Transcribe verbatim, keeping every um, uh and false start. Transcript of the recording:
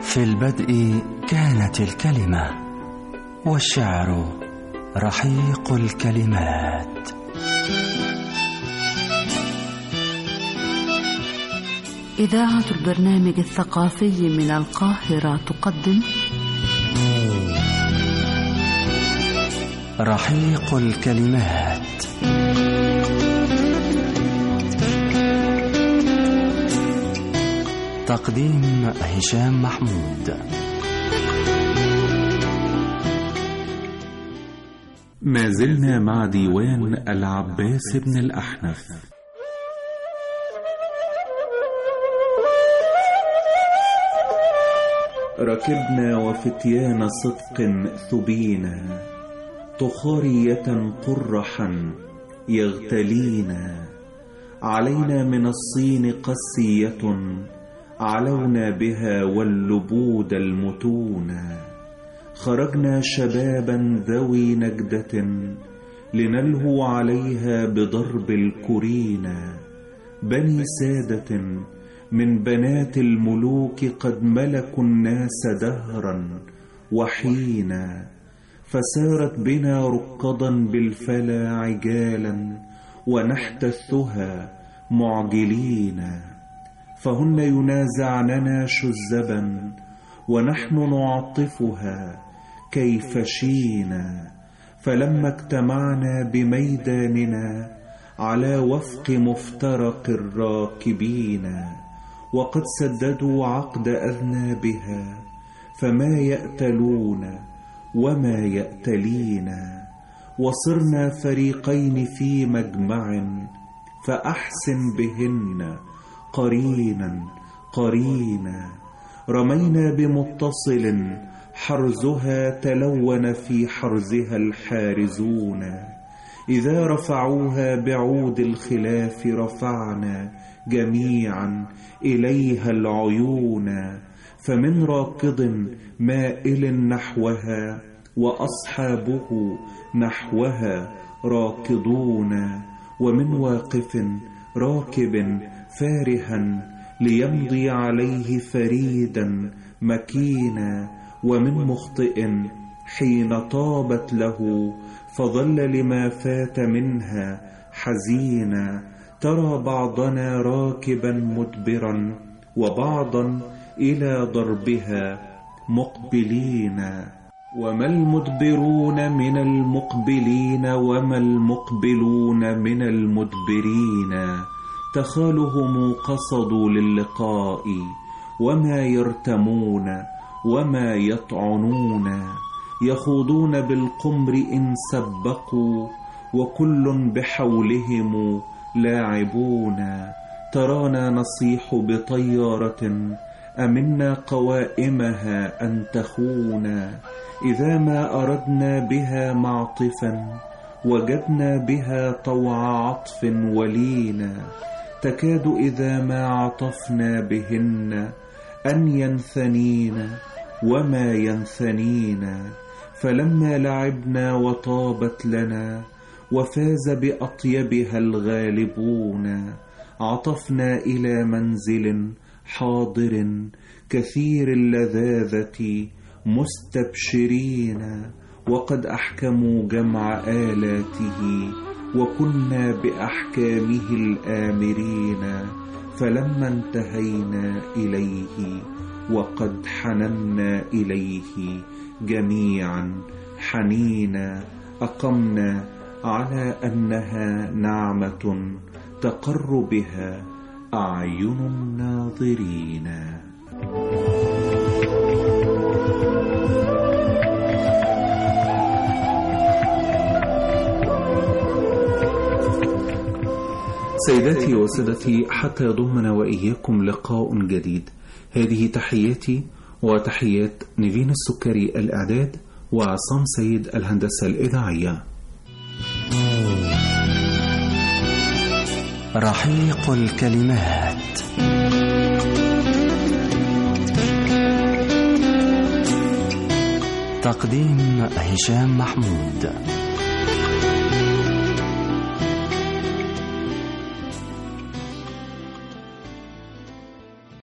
في البدء كانت الكلمة، والشعر رحيق الكلمات. إذاعة البرنامج الثقافي من القاهرة تقدم رحيق الكلمات. تقديم هشام محمود. ما زلنا مع ديوان العباس بن الأحنف. ركبنا وفتيان صدق ثبينا، طخارية قرحا يغتلينا، علينا من الصين قسية علونا بها واللبود المتونا، خرجنا شبابا ذوي نجدة لنلهو عليها بضرب الكرينا، بني سادة من بنات الملوك قد ملكوا الناس دهرا وحينا، فسارت بنا ركضا بالفلا عجالا ونحتثها معجلين، فهن ينازعننا شذبا ونحن نعطفها كيف شينا، فلما اجتمعنا بميداننا على وفق مفترق الراكبين، وقد سددوا عقد أذنابها فما يأتلون وما يأتلينا، وصرنا فريقين في مجمع فأحسن بهن قرينا قرينا، رمينا بمتصل حرزها تلون في حرزها الحارزون، إذا رفعوها بعود الخلاف رفعنا جميعا إليها العيون، فمن راكض مائل نحوها وأصحابه نحوها راكضون، ومن واقف راكب فارها ليمضي عليه فريدا مكينا، ومن مخطئ حين طابت له فظل لما فات منها حزينا، ترى بعضنا راكبا مدبرا وبعضا إلى ضربها مقبلين، وما المدبرون من المقبلين وما المقبلون من المدبرين، تخالهم قصدوا للقاء وما يرتمون وما يطعنون، يخوضون بالقمر إن سبقوا وكل بحولهم لاعبون، ترانا نصيح بطيارة أمنا قوائمها أن تخونا، إذا ما أردنا بها معطفا وجدنا بها طوع عطف ولينا، تكاد إذا ما عطفنا بهن أن ينثنين وما ينثنين، فلما لعبنا وطابت لنا وفاز بأطيبها الغالبون، عطفنا إلى منزل حاضر كثير اللذاذة مستبشرين، وقد أحكموا جمع آلاته وكنا بأحكامه الآمرين، فلما انتهينا إليه وقد حننا إليه جميعا حنينا، أقمنا على أنها نعمة تقر بها أعين الناظرين. سيداتي وسادتي، حتى يضمنا وإياكم لقاء جديد، هذه تحياتي وتحيات نيفين السكري الإعداد وعصام سيد الهندسة الإذاعية. رحيق الكلمات. تقديم هشام محمود.